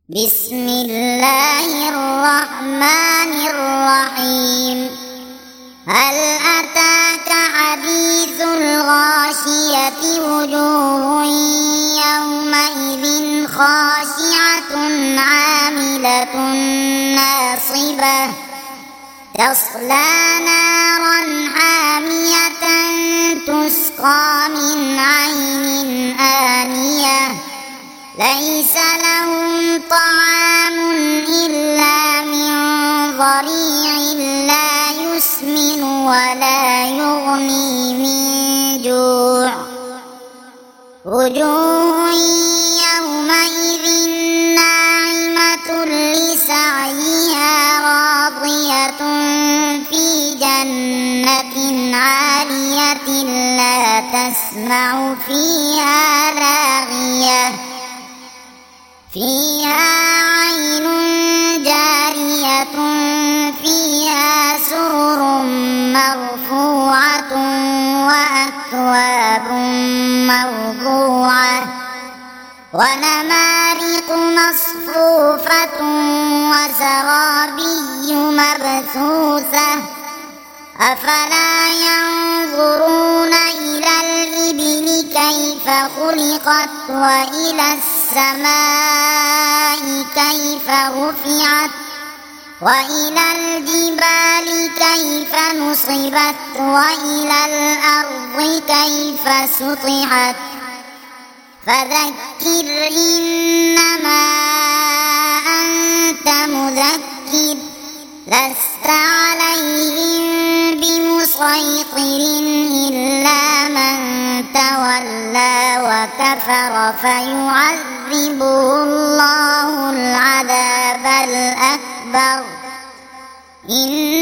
بسم الله الرحمن الرحيم. هل أتاك حديث الغاشية؟ وجوه يومئذ خاشعة عاملة ناصبة تصلى نارا حامية تسقى من عين آنية ليس لهم طعام إلا من ضريع لا يسمن ولا يغني من جوع. وجوه يومئذ ناعمة لسعيها راضية في جنة عالية لا تسمع فيها لاغية فيها عين جارية فيها سرر مرفوعة وأكواب موضوعة ونمارق مصفوفة وزرابي مبثوثة أفلا ينظرون إلى الإبل كيف خلقت وإلى السماء كيف رفعت وإلى الجبال كيف نصبت وإلى الأرض كيف سطحت فذكر إنما أنت مذكر لست عليهم بمسيطر إلا من تولى وكفر فيعذبه الله العذاب الأكبر.